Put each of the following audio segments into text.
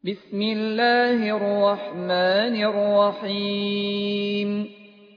بسم الله الرحمن الرحيم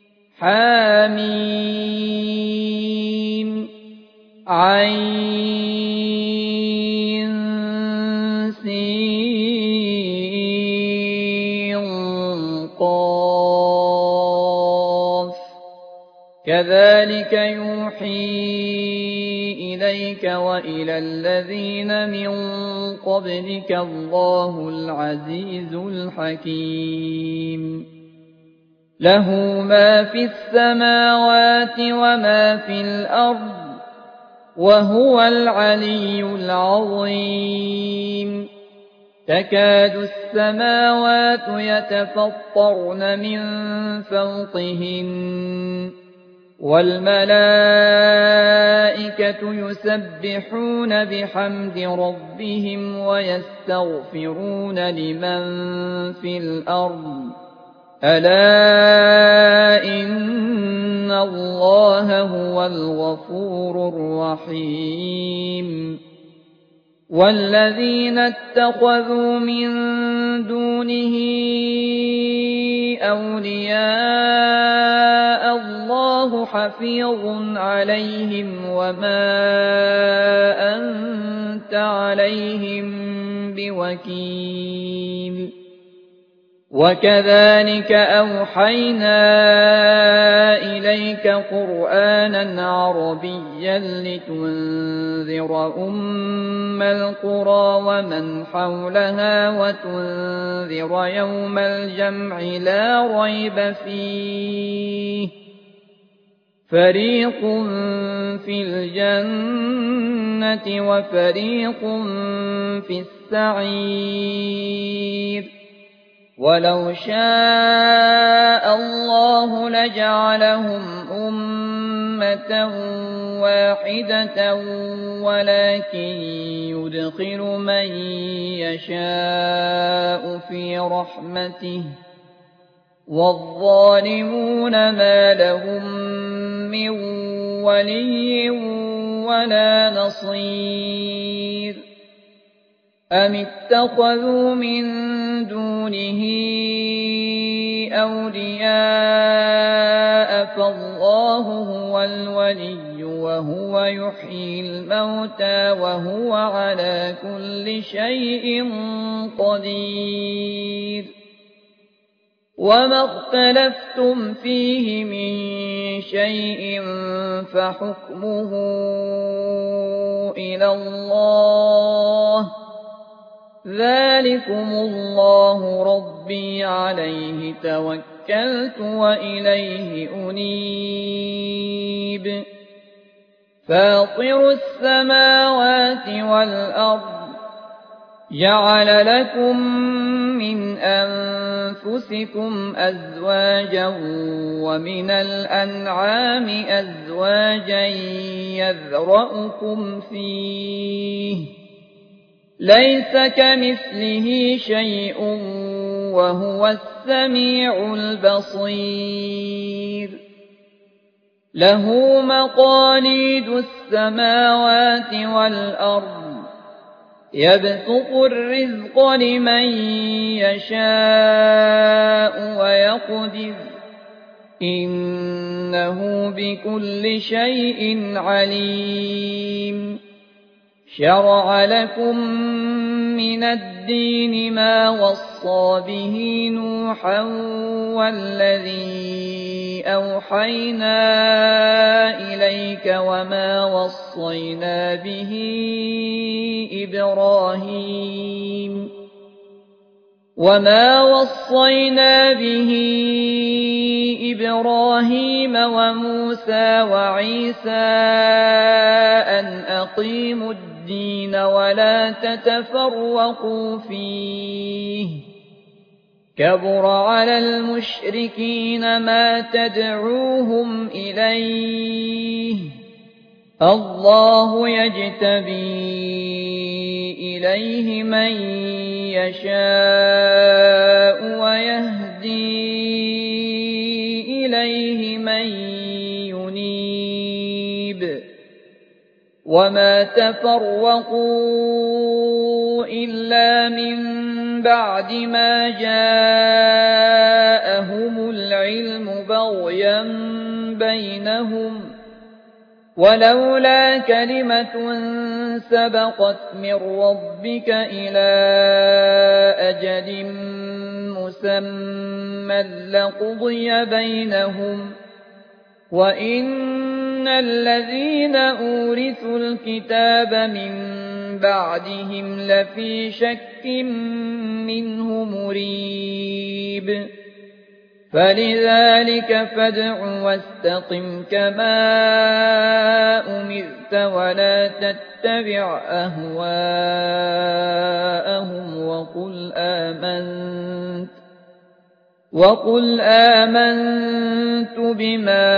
حميم عين سين قاف كذلك يوحي إليك وإلى الذين من قبلك الله العزيز الحكيم له ما في السماوات وما في الأرض وهو العلي العظيم تكاد السماوات يتفطرن من فوقهن والملائكة يسبحون بحمد ربهم ويستغفرون لمن في الأرض ألا إن الله هو الغفور الرحيم والذين اتخذوا من دونه أولياء الله حفيظ عليهم وما أنت عليهم بوكيل وكذلك أوحينا إليك قرآنا عربيا لتنذر أم القرى ومن حولها وتنذر يوم الجمع لا ريب فيه فريق في الجنة وفريق في السعير ولو شاء الله لجعلهم أمة واحدة ولكن يدخل من يشاء في رحمته والظالمون ما لهم من ولي ولا نصير أم اتخذوا من دونه أولياء فالله هو الولي وهو يحيي الموتى وهو على كل شيء قدير وما اختلفتم فيه من شيء فحكمه إلى الله ذلكم الله ربي عليه توكلت وإليه أنيب فاطر السماوات والأرض جعل لكم من أنفسكم أزواجا ومن الأنعام أزواجا يذرأكم فيه ليس كمثله شيء وهو السميع البصير له مقاليد السماوات والأرض يبسط الرزق لمن يشاء ويقدر إنه بكل شيء عليم شرع لكم من الدين ما وصى به نوحا والذي أوحينا إليك وما وصينا به إبراهيم وموسى وعيسى أن أقيموا الدين ولا تتفرقوا فيه كبر على المشركين ما تدعوهم إليه الله يجتبي إليه من يشاء ويهدي إليه من ينيب وما تفرقوا إلا من بعد ما جاءهم العلم بغيا بينهم ولولا كلمة سبقت من ربك إلى أجل مسمى لقضي بينهم وإن الذين أورثوا الكتاب من بعدهم لفي شك منه مريب فلذلك فادع واستقم كما أمرت ولا تتبع أهواءهم وقل آمنت بما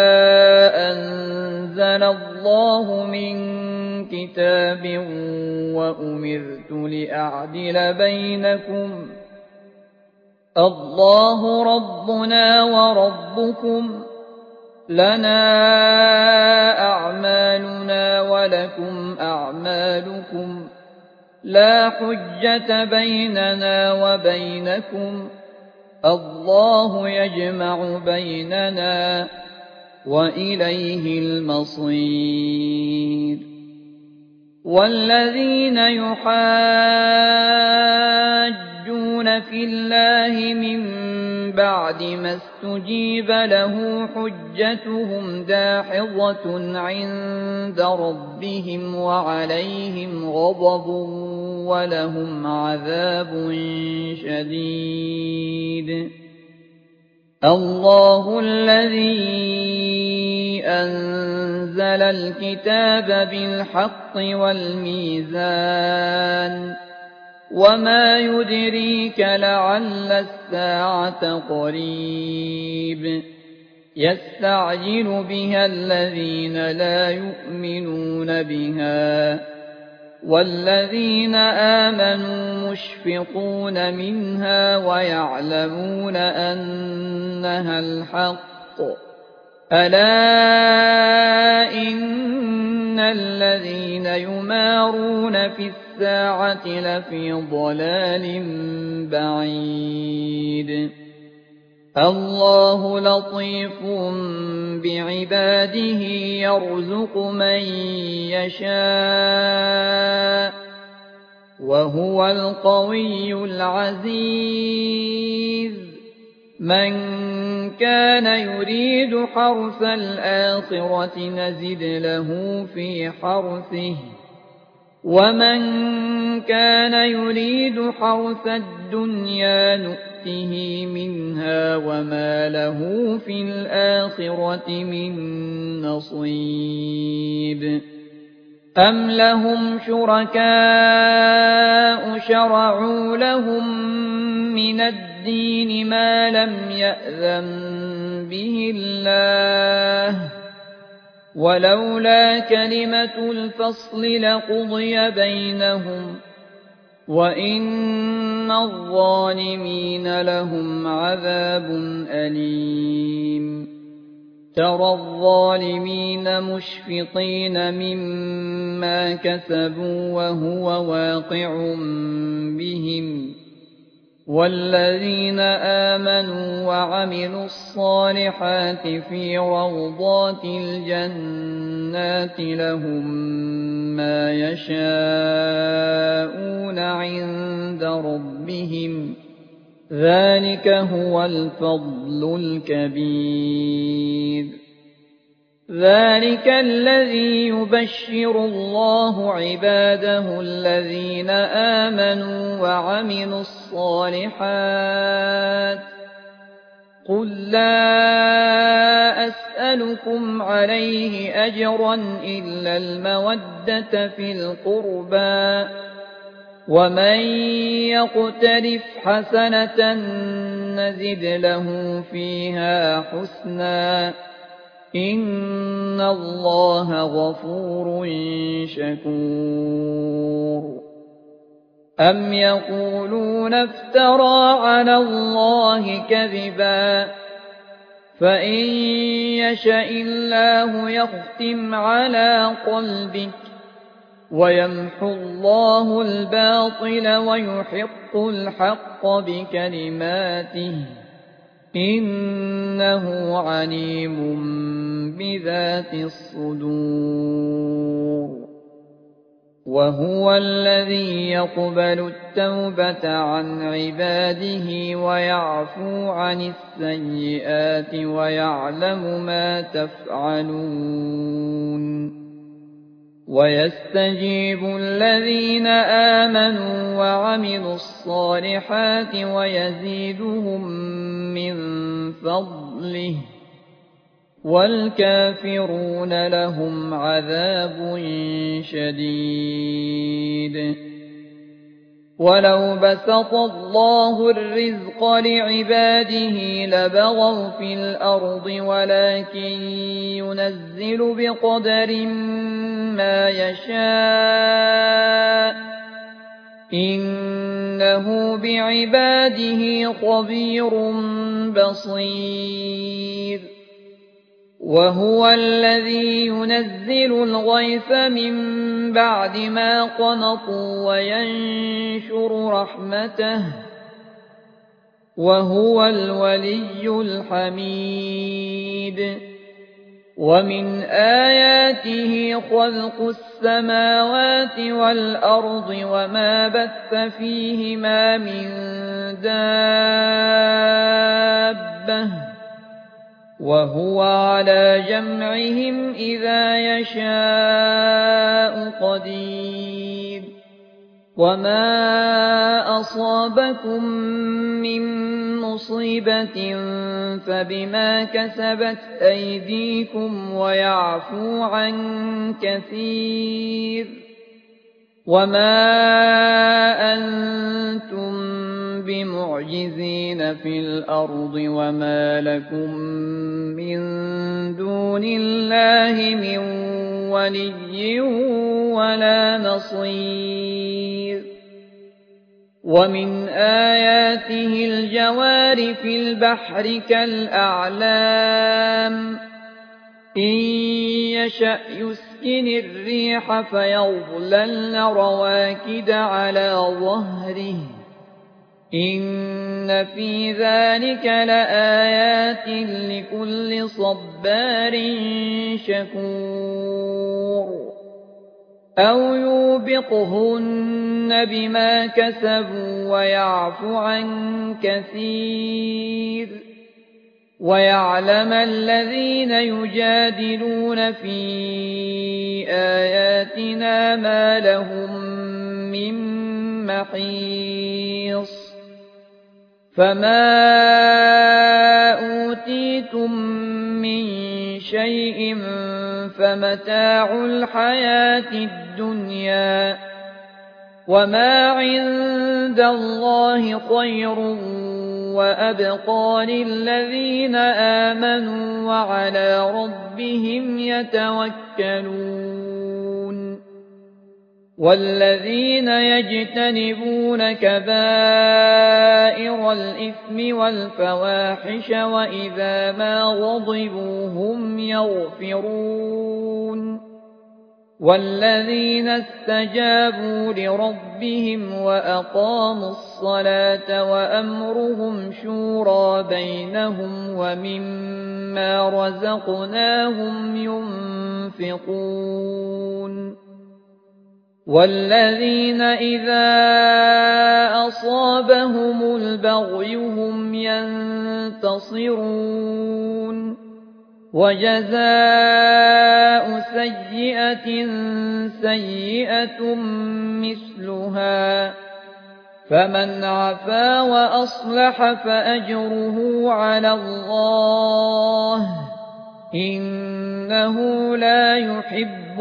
أنزل الله من كتاب وأمرت لأعدل بينكم الله ربنا وربكم لنا أعمالنا ولكم أعمالكم لا حجة بيننا وبينكم الله يجمع بيننا وإليه المصير والذين يحاجون في الله من بعد ما استجيب له حجتهم داحضة عند ربهم وعليهم غضب ولهم عذاب شديد الله الذي أنزل الكتاب بالحق والميزان وما يدريك لعل الساعة قريب يستعجل بها الذين لا يؤمنون بها والذين آمنوا مشفقون منها ويعلمون أنها الحق ألا إن الذين يمارون في الساعة لفي ضلال بعيد الله لطيف بعباده يرزق من يشاء وهو القوي العزيز من كان يريد حرث الآخرة نزد له في حرثه ومن كان يريد حرث الدنيا نؤته منها وما له في الآخرة من نصيب أم لهم شركاء شرعوا لهم من الدين ما لم يأذن به الله ولولا كلمة الفصل لقضي بينهم وإن الظالمين لهم عذاب أليم ترى الظالمين مشفقين مما كسبوا وهو واقع بهم والذين آمنوا وعملوا الصالحات في روضات الجنات لهم ما يشاءون عند ربهم ذلك هو الفضل الكبير ذلك الذي يبشر الله عباده الذين آمنوا وعملوا الصالحات قل لا أسألكم عليه أجرا إلا المودة في القربى ومن يقترف حسنة نزد له فيها حسنا إن الله غفور شكور أم يقولون افترى على الله كذبا فإن يشاء الله يختم على قلبك ويمحو الله الباطل ويحق الحق بكلماته إنه عليم بذات الصدور وهو الذي يقبل التوبة عن عباده ويعفو عن السيئات ويعلم ما تفعلون ويستجيب الذين آمنوا وعملوا الصالحات ويزيدهم من فضله والكافرون لهم عذاب شديد ولو بسط الله الرزق لعباده لبغوا في الأرض ولكن ينزل بقدر ما يشاء إنه بعباده خبير بصير وهو الذي ينزل الغيث من بعد ما قنطوا وينشر رحمته وهو الولي الحميد ومن آياته خلق السماوات والأرض وما بث فيهما من دابة وهو على جمعهم إذا يشاء قدير وما أصابكم من مصيبة فبما كسبت أيديكم ويعفو عن كثير وما أنتم بمعجزين في الأرض وما لكم من دون الله من ولي ولا نصير ومن آياته الجوار في البحر كالأعلام إن يشأ يسكن الريح فيظللن رواكد على ظهره إن في ذلك لآيات لكل صبار شكور أو يوبقهن بما كسبوا ويعفو عن كثير ويعلم الذين يجادلون في آياتنا ما لهم من محيص فما أوتيتم من شيء فمتاع الحياة الدنيا وما عند الله خير وأبقى للذين آمنوا وعلى ربهم يتوكلون والذين يجتنبون كبائر الإثم والفواحش وإذا ما غضبوا هم يغفرون والذين استجابوا لربهم وأقاموا الصلاة وأمرهم شورى بينهم ومما رزقناهم ينفقون والذين إذا أصابهم البغي هم ينتصرون وجزاء سيئة سيئة مثلها فمن عفا وأصلح فأجره على الله إنه لا يحب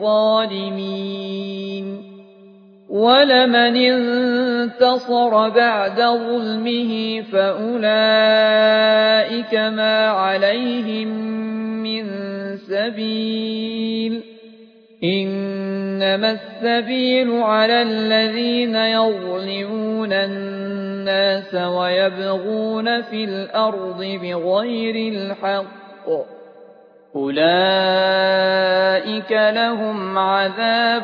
الظالمين ولمن انتصر بعد ظلمه فأولئك ما عليهم من سبيل إنما السبيل على الذين يظلمون الناس ويبغون في الأرض بغير الحق أولئك لهم عذاب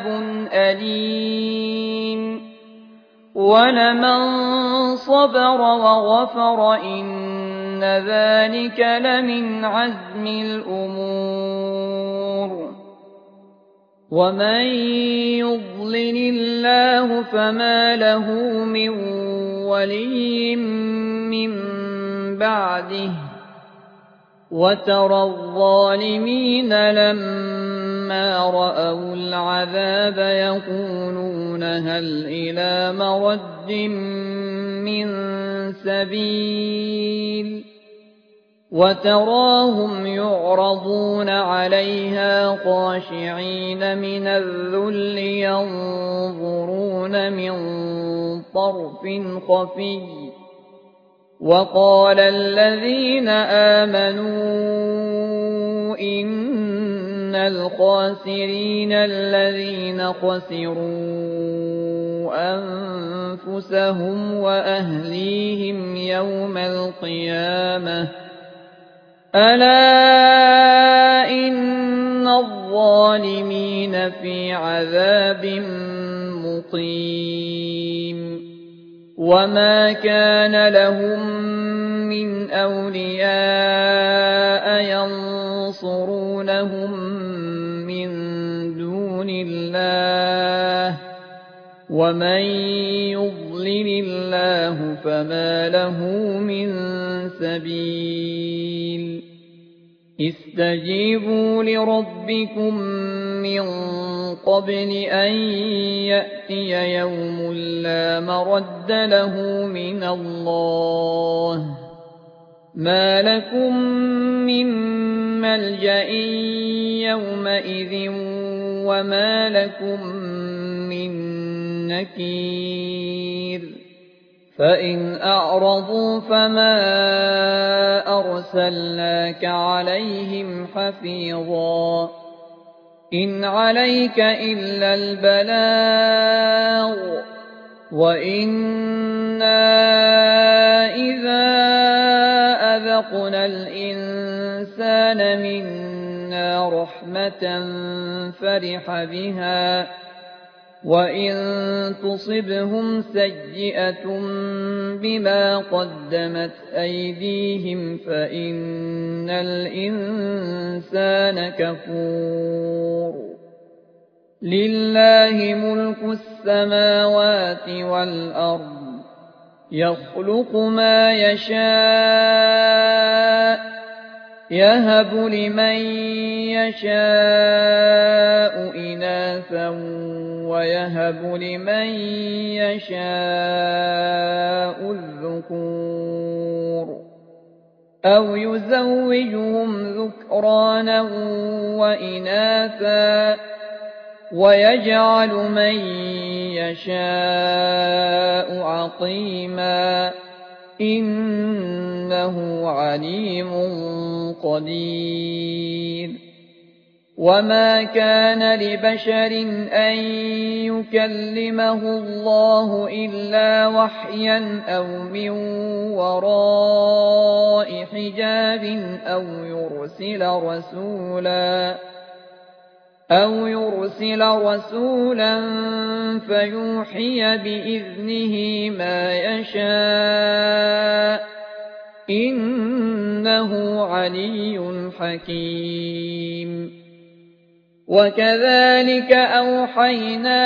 أليم ولمن صبر وغفر إن ذلك لمن عزم الأمور ومن يضلل الله فما له من ولي من بعده وترى الظالمين لما رأوا العذاب يقولون هل إلى مرد من سبيل وتراهم يعرضون عليها خاشعين من الذل ينظرون من طرف خفي وقال الذين آمنوا إن الخاسرين الذين خسروا أنفسهم وأهليهم يوم القيامة ألا إن الظالمين في عذاب مقيم وما كان لهم من أولياء ينصرونهم من دون الله ومن يضلل الله فما له من سبيل استجيبوا لربكم من قبل أن يأتي يوم لا مرد له من الله ما لكم من ملجأ يومئذ وما لكم من نكير فإن أعرضوا فما أرسلناك عليهم حفيظا إن عليك إلا البلاغ وإنا إذا أذقنا الإنسان منا رحمة فرح بها وإن تصبهم سيئة بما قدمت أيديهم فإن الإنسان كفور لله ملك السماوات والأرض يخلق ما يشاء يهب لمن يشاء إناثا ويهب لمن يشاء الذكور أو يزوجهم ذكرانا وإناثا ويجعل من يشاء عقيما إنه عليم قدير وما كان لبشر أن يكلمه الله إلا وحيا أو من وراء حجاب أو يرسل رسولا فيوحي بإذنه ما يشاء إنه علي حكيم وكذلك أوحينا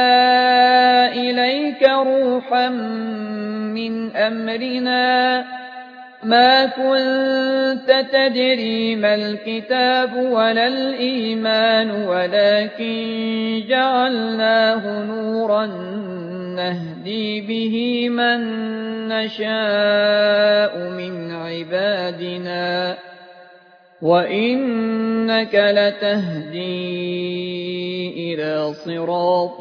إليك روحا من أمرنا ما كنت تدري ما الكتاب ولا الإيمان ولكن جعلناه نورا نهدي به من نشاء من عبادنا وإنك لتهدي إلى صراط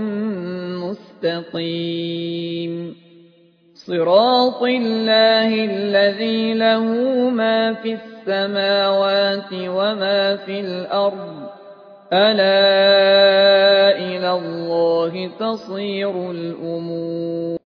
مستقيم صراط الله الذي له ما في السماوات وما في الأرض ألا إلى الله تصير الأمور